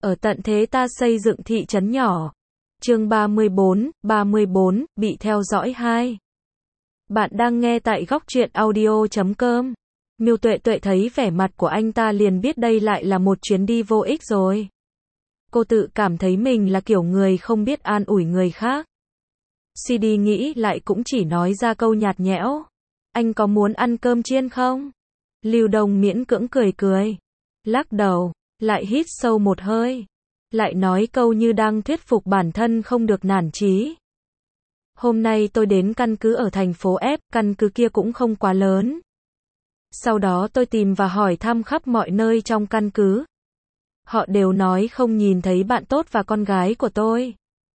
Ở tận thế ta xây dựng thị trấn nhỏ. Chương 34, bị theo dõi 2. Bạn đang nghe tại góc truyện audio.com. Miêu Tuệ Tuệ thấy vẻ mặt của anh ta liền biết đây lại là một chuyến đi vô ích rồi. Cô tự cảm thấy mình là kiểu người không biết an ủi người khác. CD nghĩ lại cũng chỉ nói ra câu nhạt nhẽo. Anh có muốn ăn cơm chiên không? Lưu Đông miễn cưỡng cười cười. Lắc đầu, lại hít sâu một hơi. Lại nói câu như đang thuyết phục bản thân không được nản chí. Hôm nay tôi đến căn cứ ở thành phố F, căn cứ kia cũng không quá lớn. Sau đó tôi tìm và hỏi thăm khắp mọi nơi trong căn cứ. Họ đều nói không nhìn thấy bạn tốt và con gái của tôi.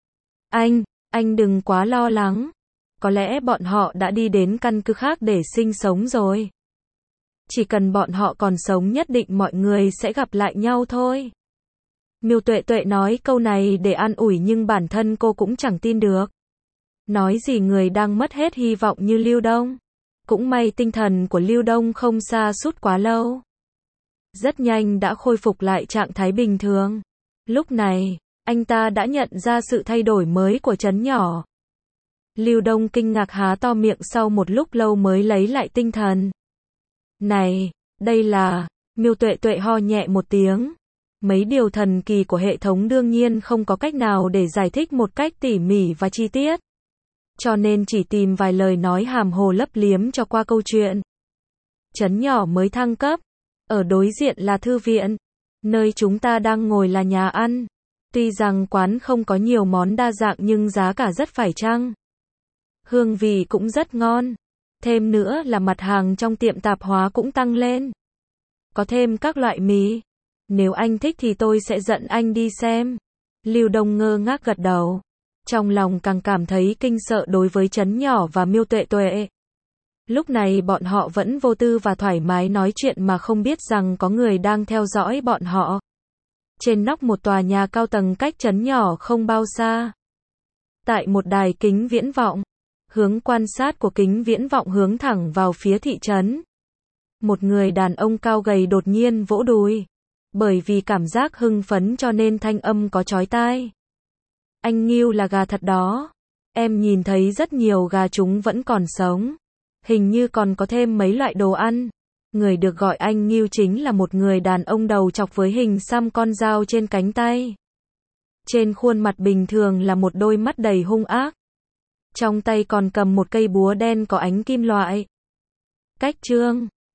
Anh đừng quá lo lắng. Có lẽ bọn họ đã đi đến căn cứ khác để sinh sống rồi. Chỉ cần bọn họ còn sống nhất định mọi người sẽ gặp lại nhau thôi. Miêu Tuệ Tuệ nói câu này để an ủi nhưng bản thân cô cũng chẳng tin được. Nói gì người đang mất hết hy vọng như Lưu Đông. Cũng may tinh thần của Lưu Đông không sa sút quá lâu. Rất nhanh đã khôi phục lại trạng thái bình thường. Lúc này, anh ta đã nhận ra sự thay đổi mới của trấn nhỏ. Lưu Đông kinh ngạc há to miệng sau một lúc lâu mới lấy lại tinh thần. Này, đây là... Miêu Tuệ Tuệ ho nhẹ một tiếng. Mấy điều thần kỳ của hệ thống đương nhiên không có cách nào để giải thích một cách tỉ mỉ và chi tiết. Cho nên chỉ tìm vài lời nói hàm hồ lấp liếm cho qua câu chuyện. Trấn nhỏ mới thăng cấp. Ở đối diện là thư viện. Nơi chúng ta đang ngồi là nhà ăn. Tuy rằng quán không có nhiều món đa dạng nhưng giá cả rất phải chăng. Hương vị cũng rất ngon. Thêm nữa là mặt hàng trong tiệm tạp hóa cũng tăng lên. Có thêm các loại mì. Nếu anh thích thì tôi sẽ dẫn anh đi xem. Lưu Đông ngơ ngác gật đầu. Trong lòng càng cảm thấy kinh sợ đối với trấn nhỏ và Miêu Tuệ Tuệ. Lúc này bọn họ vẫn vô tư và thoải mái nói chuyện mà không biết rằng có người đang theo dõi bọn họ. Trên nóc một tòa nhà cao tầng cách trấn nhỏ không bao xa. Tại một đài kính viễn vọng. Hướng quan sát của kính viễn vọng hướng thẳng vào phía thị trấn. Một người đàn ông cao gầy đột nhiên vỗ đùi. Bởi vì cảm giác hưng phấn cho nên thanh âm có chói tai. Anh Ngưu là gà thật đó. Em nhìn thấy rất nhiều gà chúng vẫn còn sống. Hình như còn có thêm mấy loại đồ ăn. Người được gọi anh Ngưu chính là một người đàn ông đầu chọc với hình xăm con dao trên cánh tay. Trên khuôn mặt bình thường là một đôi mắt đầy hung ác. Trong tay còn cầm một cây búa đen có ánh kim loại. Cách chương